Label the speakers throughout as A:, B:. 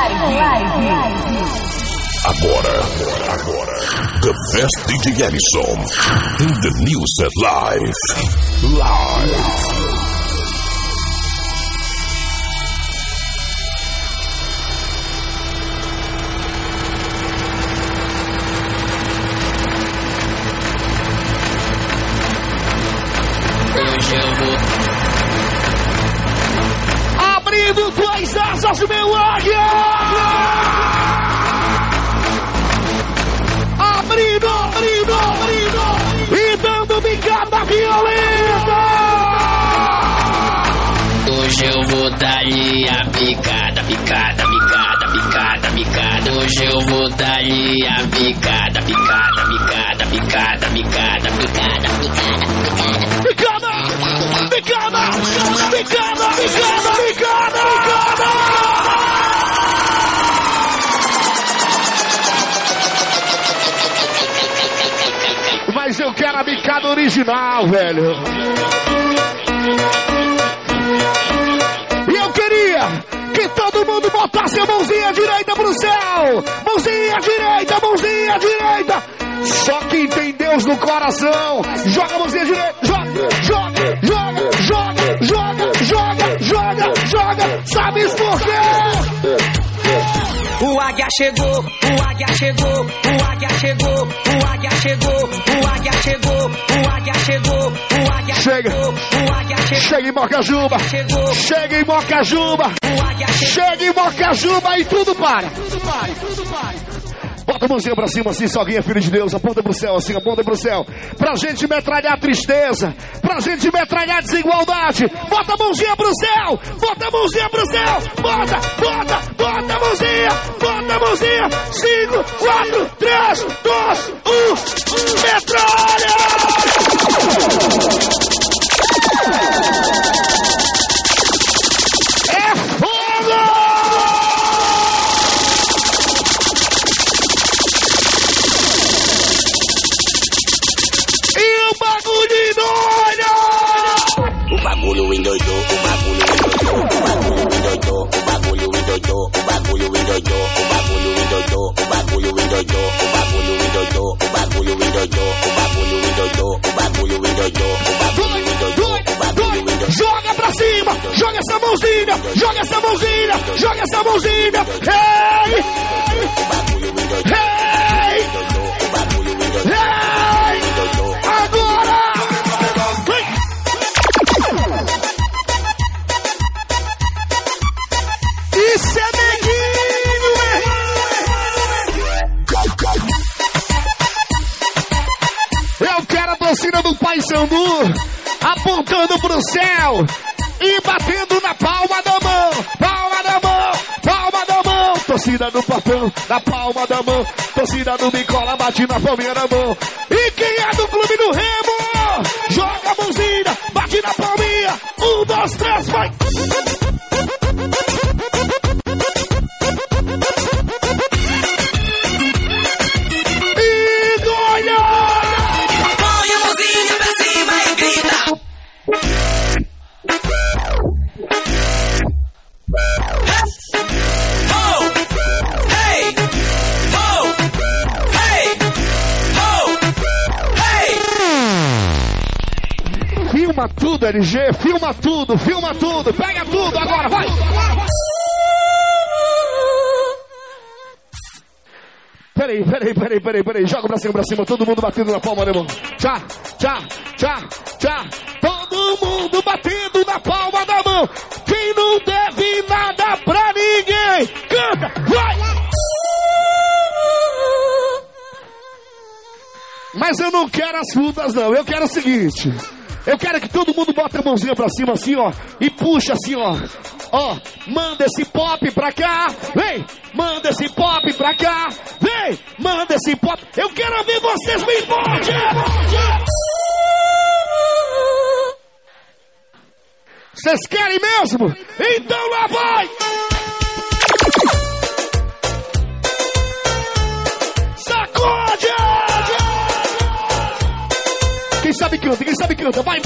A: Agora, The Best DJ Ellison in the new set live.
B: Abrindo tuas asas, meu águia! Abrindo, e dando bicada violenta!
C: Hoje eu vou dar-lhe a picada. Hoje eu vou dar-lhe a picada.
B: Mas eu quero a bicada original, velho. E eu queria que todo mundo botasse a mãozinha direita pro céu. Mãozinha direita. Só quem tem Deus no coração. Joga a mãozinha direita. Joga. Sabe por quê?
D: O águia chegou.
B: Chega em Mocajuba. E tudo para. Bota a mãozinha pra cima assim, se alguém é filho de Deus. Aponta pro céu assim, aponta pro céu. Pra gente metralhar a tristeza. Pra gente metralhar a desigualdade. Bota a mãozinha pro céu. Bota a mãozinha. 5, 4, 3, 2, 1. Metralha! É fogo!
C: O bagulho endoidou.
B: Joga pra cima, joga essa mãozinha. Hey! Agora! Isso é neguinho, Eu quero a torcida do Paysandu apontando pro céu e batendo na palma da mão. Torcida do Portão, na palma da mão. Torcida do Nicola, bate na palminha da mão. E quem é do Clube do Remo? Joga a mãozinha, bate na palminha. 1, 2, 3, vai! E Goiás!
D: Põe a mãozinha pra cima e grita.
B: Filma tudo, LG, filma tudo, pega tudo agora, vai! Peraí, joga pra cima, todo mundo batendo na palma da mão. Tchá, todo mundo batendo na palma da mão. Quem não deve nada pra ninguém, canta, vai! Mas eu não quero as frutas não, eu quero o seguinte. Eu quero que todo mundo bota a mãozinha pra cima assim, ó. E puxa assim, ó. Ó, manda esse pop pra cá. Vem, manda esse pop pra cá. Vem, manda esse pop. Eu quero ver vocês bem forte. Vocês querem mesmo? Então lá vai. Sacode! Quem sabe canta, vai.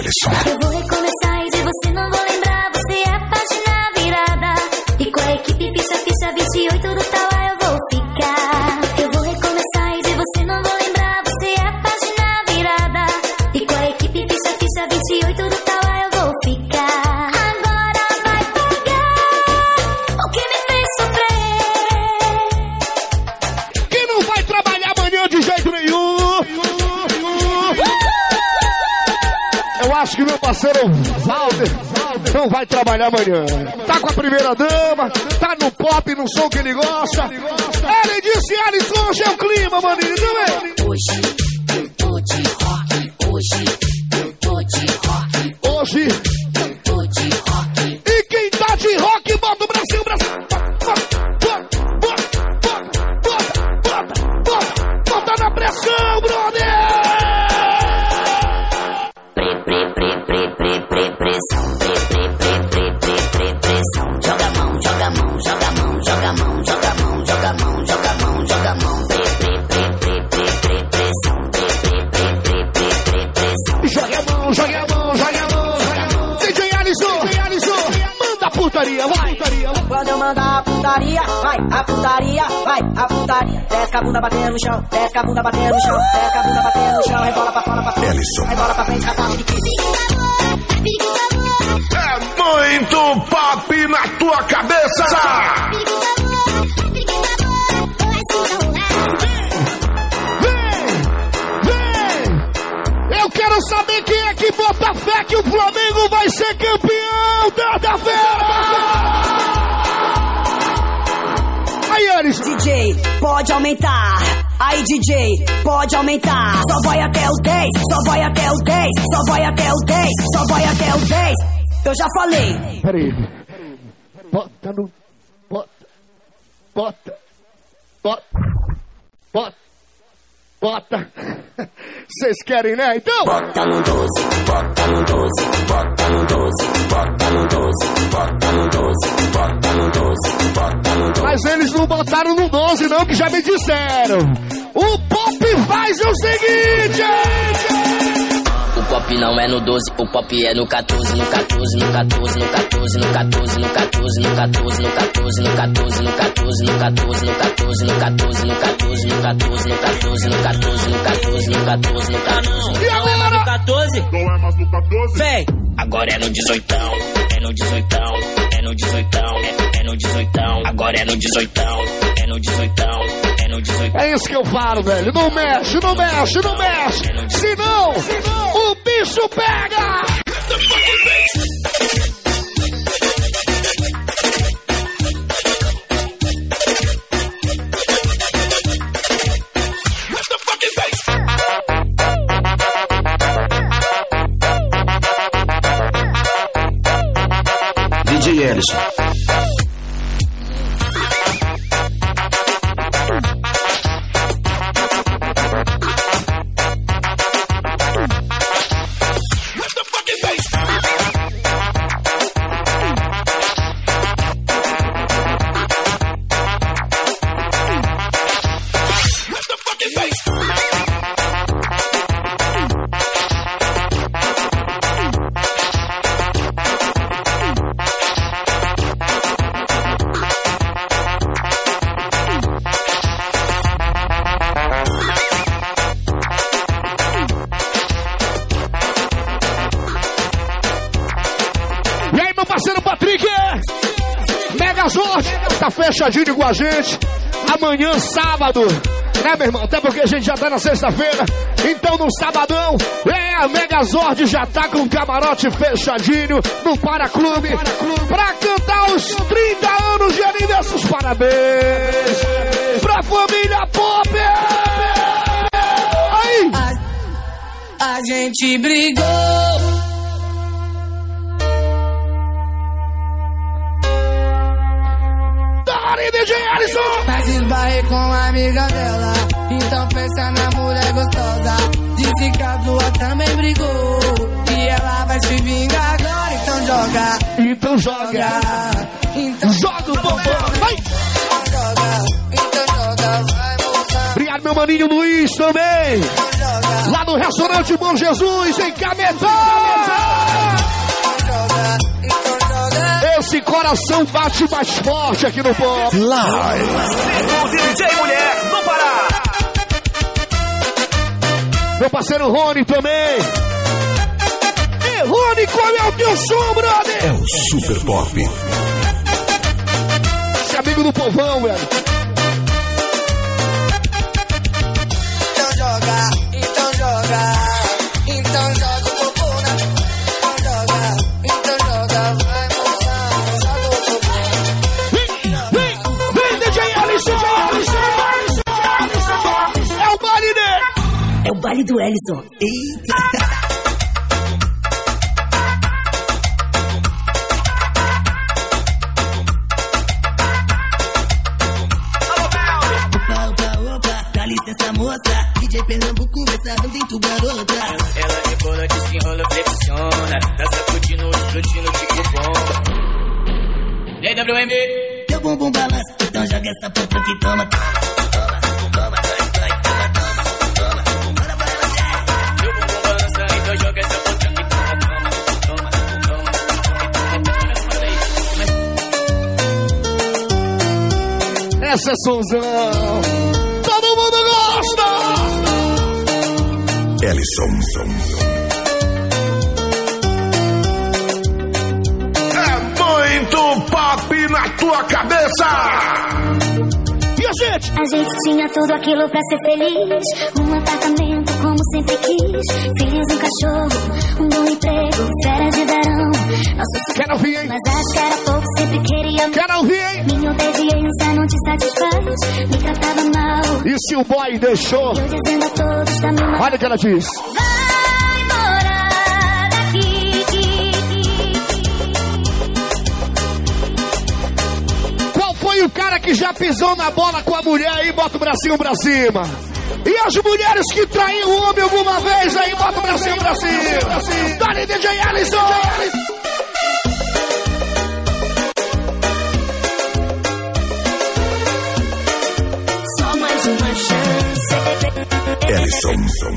A: Ellison.
E: Eu vou recomeçar e de você não vou lembrar. Você é a página virada. E com a equipe ficha 28 do Tauá eu vou ficar. Eu vou recomeçar e de você não vou lembrar. Você é a página virada. E com a equipe ficha 28 do Tauá eu vou ficar. Agora vai pagar o que me fez sofrer.
B: Quem não vai trabalhar amanhã de jeito nenhum? Eu acho que meu parceiro Valder não vai trabalhar amanhã. Tá com a primeira dama, tá no pop, no som que ele gosta. Ele disse, Ellison, hoje é o clima, maninho, também.
C: Hoje eu tô de rock, hoje eu tô de rock,
B: Hoje,
C: eu tô de rock.
B: e quem tá de rock, bota o Brasil, Brasil. Bota na pressão, brother.
C: Pressão, pressão. Joga a mão, joga a mão, joga a mão, joga a mão, joga a mão, joga a mão, joga a mão, joga a mão. Pressão.
B: Joga a mão, joga a mão, joga a mão, joga a mão. DJ Ellison, manda a putaria, vai.
F: Quando eu mandar a putaria, vai a putaria, vai a putaria. Desce a bunda batendo no chão, desce a bunda batendo no chão, desce a bunda batendo no chão, rebola pra fora, pra frente,
A: Ellison.
F: rebola pra frente, catado de quinze.
A: É muito pop na tua cabeça.
B: Vem! Eu quero saber quem é que bota fé que o Flamengo vai ser campeão da feira. Aí, Ellison.
F: DJ, pode aumentar. Aí, DJ, pode aumentar. Só vai até o 10, só vai até o 10, só vai até o 10, só vai até o 10. Eu já falei.
B: Peraí. Bota no... Bota. Vocês querem, né? Então...
C: Bota no 12, bota no 12, bota no 12, bota no 12, bota no 12, bota no 12, bota no 12.
B: Mas eles não botaram no 12 não, que já me disseram. O Pop faz o seguinte...
C: O pop não é no 12, o pop é no 14, no 14, no 14, no 14, no 14, no 14, no 14, no 14, no 14, no 14, no 14, no 14, no 14, no 14, no 14, no 14, no 14, no 14, no 14, no 14.
B: E agora?
G: 14?
H: Não é mais no 14?
G: Vem!
C: Agora é no 18, é no 18, é no 18, é no 18, agora é no 18, é no 18, é no 18.
B: É isso que eu falo, velho. Não mexe. Senão o bicho pega.
G: DJ Ellison.
B: Tá fechadinho com a gente. Amanhã, sábado, né, meu irmão? Até porque a gente já tá na sexta-feira. Então, no sabadão, a Megazord já tá com o camarote fechadinho no Paraclube pra cantar os 30 anos de aniversário. Parabéns pra família Pop. Aí!
I: A gente brigou.
B: DJ Ellison!
I: Mas esbarrei com a amiga dela. Então pensa na mulher gostosa. Disse que a sua também brigou. E ela vai se vingar agora. Então joga.
B: Então joga.
I: Então
B: joga o bombom. Vai!
I: Então joga. Vai, moça.
B: Obrigado, meu maninho Luiz também.
I: Então joga.
B: Lá no Restaurante Bom Jesus em Cametá. Esse coração bate mais forte aqui no pop.
A: Live.
G: O DJ Mulher do Pará.
B: Meu parceiro Rony também. E Rony, qual é o teu som, brother?
A: É o Super Pop.
B: Esse amigo do povão, velho.
I: Então joga, então joga. Então joga o popô na. Então joga, vai moçada, joga o popô.
B: Vem, DJ Ellison. É o baile dele.
F: É o baile do Ellison. Eita.
H: Dá licença, moça. DJ Pernambuco vai sabendo em tu, garota.
G: Ela rebola, desenrola, flexiona. Tá sacudindo, explodindo, tipo bomba. E aí, WM?
H: Teu bumbum balança, então joga essa puta que toma. Olha pra ela, já.
G: Meu bumbum balança, então joga essa puta que toma.
B: Essa é sonzão. Todo mundo gosta.
A: Ellison. É muito pop na tua cabeça.
B: E a gente?
E: A gente tinha tudo aquilo pra ser feliz. Um apartamento como sempre quis. Filhos, um cachorro, um bom emprego, férias de verão. Nosso
B: Quero ouvir, hein?
E: mas acho que era pouco, sempre queria.
B: Quero ouvir, hein?
E: Minha obediência não te satisfaz. Me tratava mal.
B: E se o boy deixou?
E: Eu dizendo a todos da minha.
B: Olha o que ela diz.
E: Vai morar daqui.
B: Qual foi o cara que já pisou na bola com a mulher aí? Bota o bracinho pra cima. E as mulheres que traíram o homem alguma vez aí? Bota o bracinho pra cima. Dá-lhe, DJ Ellison.
E: Só mais uma chance.
A: Ellison.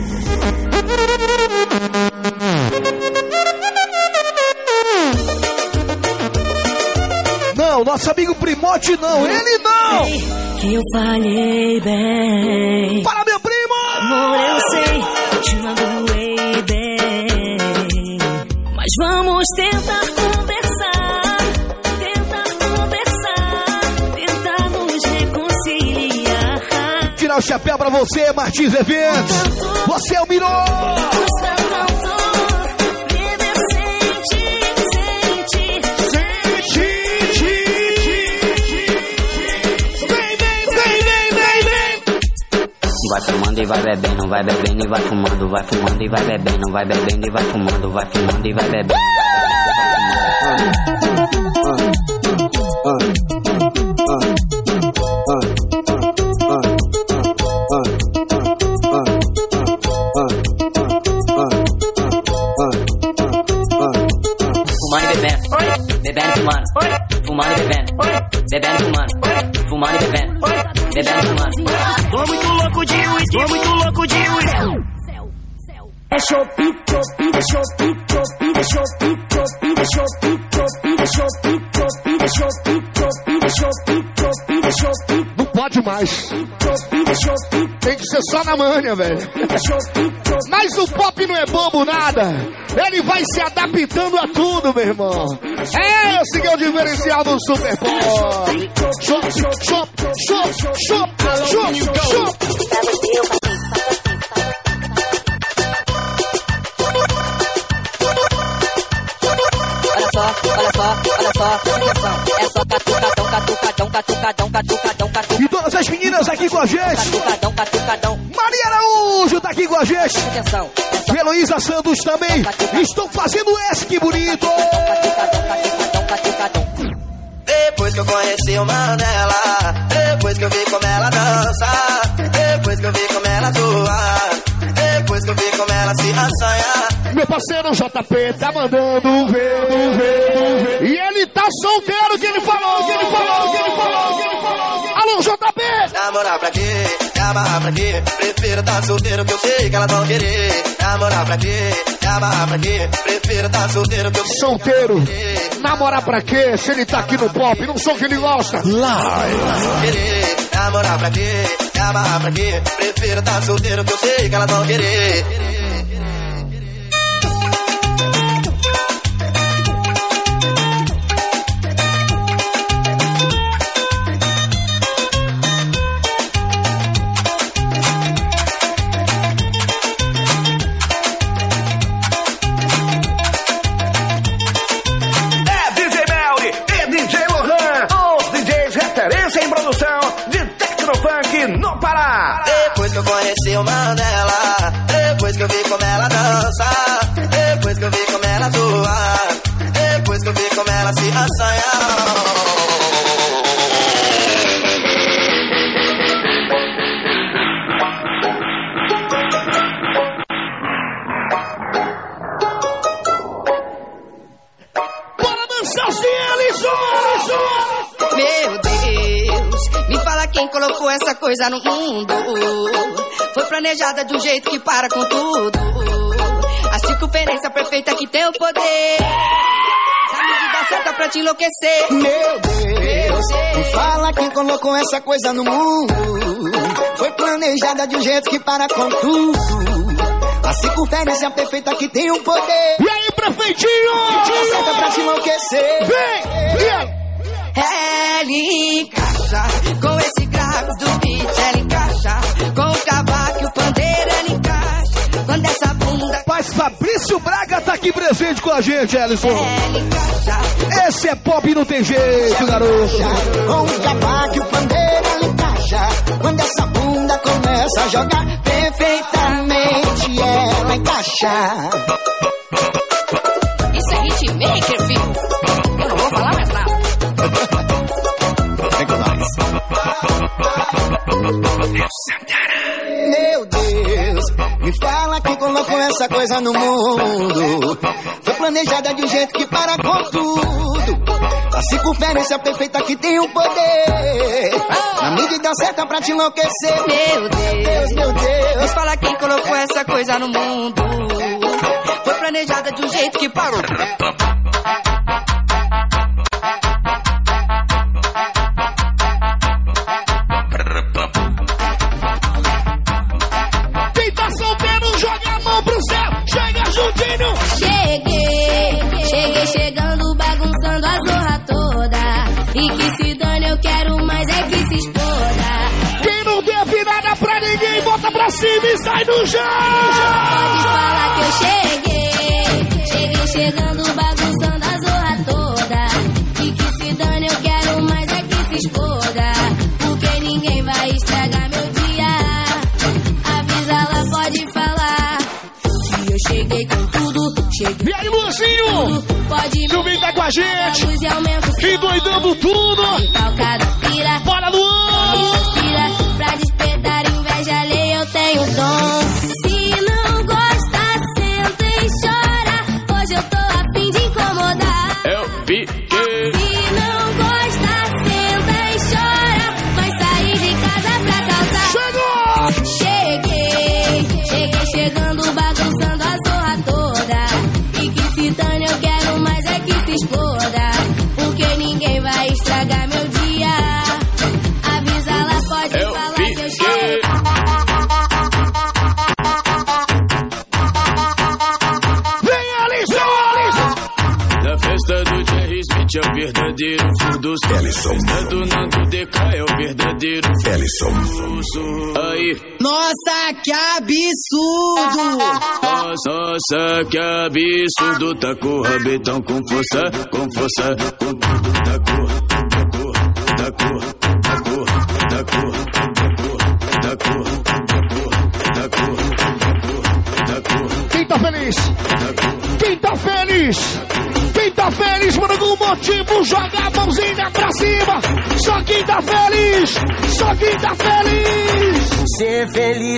B: Não, nosso amigo Primote não. Ele não.
F: Que eu falhei bem.
B: Para, meu primo.
F: Amor, eu sei, te magoei bem. Mas vamos tentar conversar. Tentar nos reconciliar.
B: Tirar o chapéu pra você, Martins Eventos. Você é o Miró.
F: Custa tanto viver sem ti.
C: Vai fumando e vai bebendo, vai bebendo e vai fumando, vai fumando e vai bebendo, vai bebendo e vai fumando, vai fumando e vai bebendo. Fumando e bebendo, bebendo e fumando, fumando e bebendo, bebendo e fumando, fumando e bebendo, bebendo e fumando.
G: Tô muito louco de uísque, tô muito louco de uísque.
F: É chopi, chopi, é chopi, chopi, é chopi, chopi, é chopi, chopi, é chopi, chopi, é chopi, chopi, é chopi, chopi, é chopi.
B: Não pode mais. Tem que ser só na manha, velho. Mas o pop não é bobo nada. Ele vai se adaptando a tudo, meu irmão. É esse que é o diferencial do Super Pop. Chop, chop, chop, chop, chop, chop, chop.
C: Olha só, atenção. É só catucadão.
B: E todas as meninas aqui com a gente.
C: Catucadão.
B: Maria Araújo tá aqui com a gente.
C: Atenção.
B: Heloísa Santos também. Estão fazendo esse, que bonito.
C: Catucadão.
I: Depois que eu conheci o mano dela, depois que eu vi como ela dança, depois que eu vi como ela atua, depois que eu vi como ela se assanha.
B: Meu parceiro JP tá mandando ver. E ele tá solteiro, que ele falou. Alô, JP!
I: Namorar pra quê? Amarrar pra quê? Prefiro tá solteiro que eu sei que elas vão querer.
J: namorar pra quê? Me amarrar pra quê? Prefiro tá solteiro que eu
B: solteiro. Namorar pra quê? Se ele tá aqui no pop, não sou o que ele gosta.
J: Querer, namorar pra quê? Me amarrar pra quê? Prefiro tá solteiro que eu sei que elas vão querer.
A: No Pará.
J: Depois que eu conheci o Mandela, depois que eu vi como ela dança, depois que eu vi como ela atua, depois que eu vi como ela se assanha.
B: Bora dançar sem Alisson!
K: Meu Deus, me fala quem colocou essa coisa no mundo. Foi planejada de um jeito que para com tudo. A circunferência perfeita que tem o poder. A medida certa pra te enlouquecer.
L: Meu Deus, me fala quem colocou essa coisa no mundo. Foi planejada de um jeito que para com tudo. A circunferência perfeita que tem o poder.
B: E aí, prefeitinho?
L: Medida certa pra te enlouquecer.
B: Vem!
K: Ela encaixa com esse grave do beat, ela encaixa com o cavaco e o pandeiro, ela encaixa quando essa bunda.
B: Mas Fabrício Braga tá aqui presente com a gente, Ellison.
K: Ela encaixa.
B: Esse é pop e não tem jeito, garoto.
L: Com o cavaco e o pandeiro, ela encaixa quando essa bunda começa a jogar perfeitamente, ela encaixa.
K: Isso é hitmaker, filho. Eu não vou falar mais nada.
L: Meu Deus, me fala quem colocou essa coisa no mundo. Foi planejada de um jeito que para com tudo. A circunferência perfeita que tem o poder. Na medida certa pra te enlouquecer.
K: Meu Deus,
L: meu Deus,
K: me fala quem colocou essa coisa no mundo. Foi planejada de um jeito que parou.
E: Cheguei chegando, bagunçando a zorra toda. E que se dane, eu quero mais é que se exploda.
B: Quem não deve nada pra ninguém, bota pra cima e sai do chão.
E: Pode falar que eu cheguei chegando, bagunçando a zorra toda. E que se dane, eu quero mais é que se exploda. Porque ninguém vai estragar meu dia. Avisa lá, pode falar que eu cheguei com tudo.
B: E aí, Luanzinho? Silvinho tá com a gente. E doidando tudo. Bora, Luan!
E: Pra despertar inveja alheia eu tenho dom. Se não gosta, senta e chora. Hoje eu tô a fim de incomodar.
G: Eu piquei.
E: Se não gosta, senta e chora. Vai sair de casa pra causar. Cheguei chegando, bagunçando a zorra toda. E que se dane, eu quero mais é que se exploda. Porque ninguém vai estragar meu dia. Avisa lá, pode falar que eu cheguei.
B: Vem, Alisson!
G: Na festa do Jerry Smith é o verdadeiro fundo.
A: Ellison.
G: Na do Nando DK é o verdadeiro
A: Ellison.
G: Aí.
F: Nossa, que absurdo!
G: Nossa, que absurdo. Tá com o rabetão com força, com tudo. Tá
B: Quem tá feliz? Quem tá feliz? Quem tá feliz por algum motivo, joga a mãozinha pra cima. Só quem tá feliz. Só quem tá feliz.
L: Ser feliz.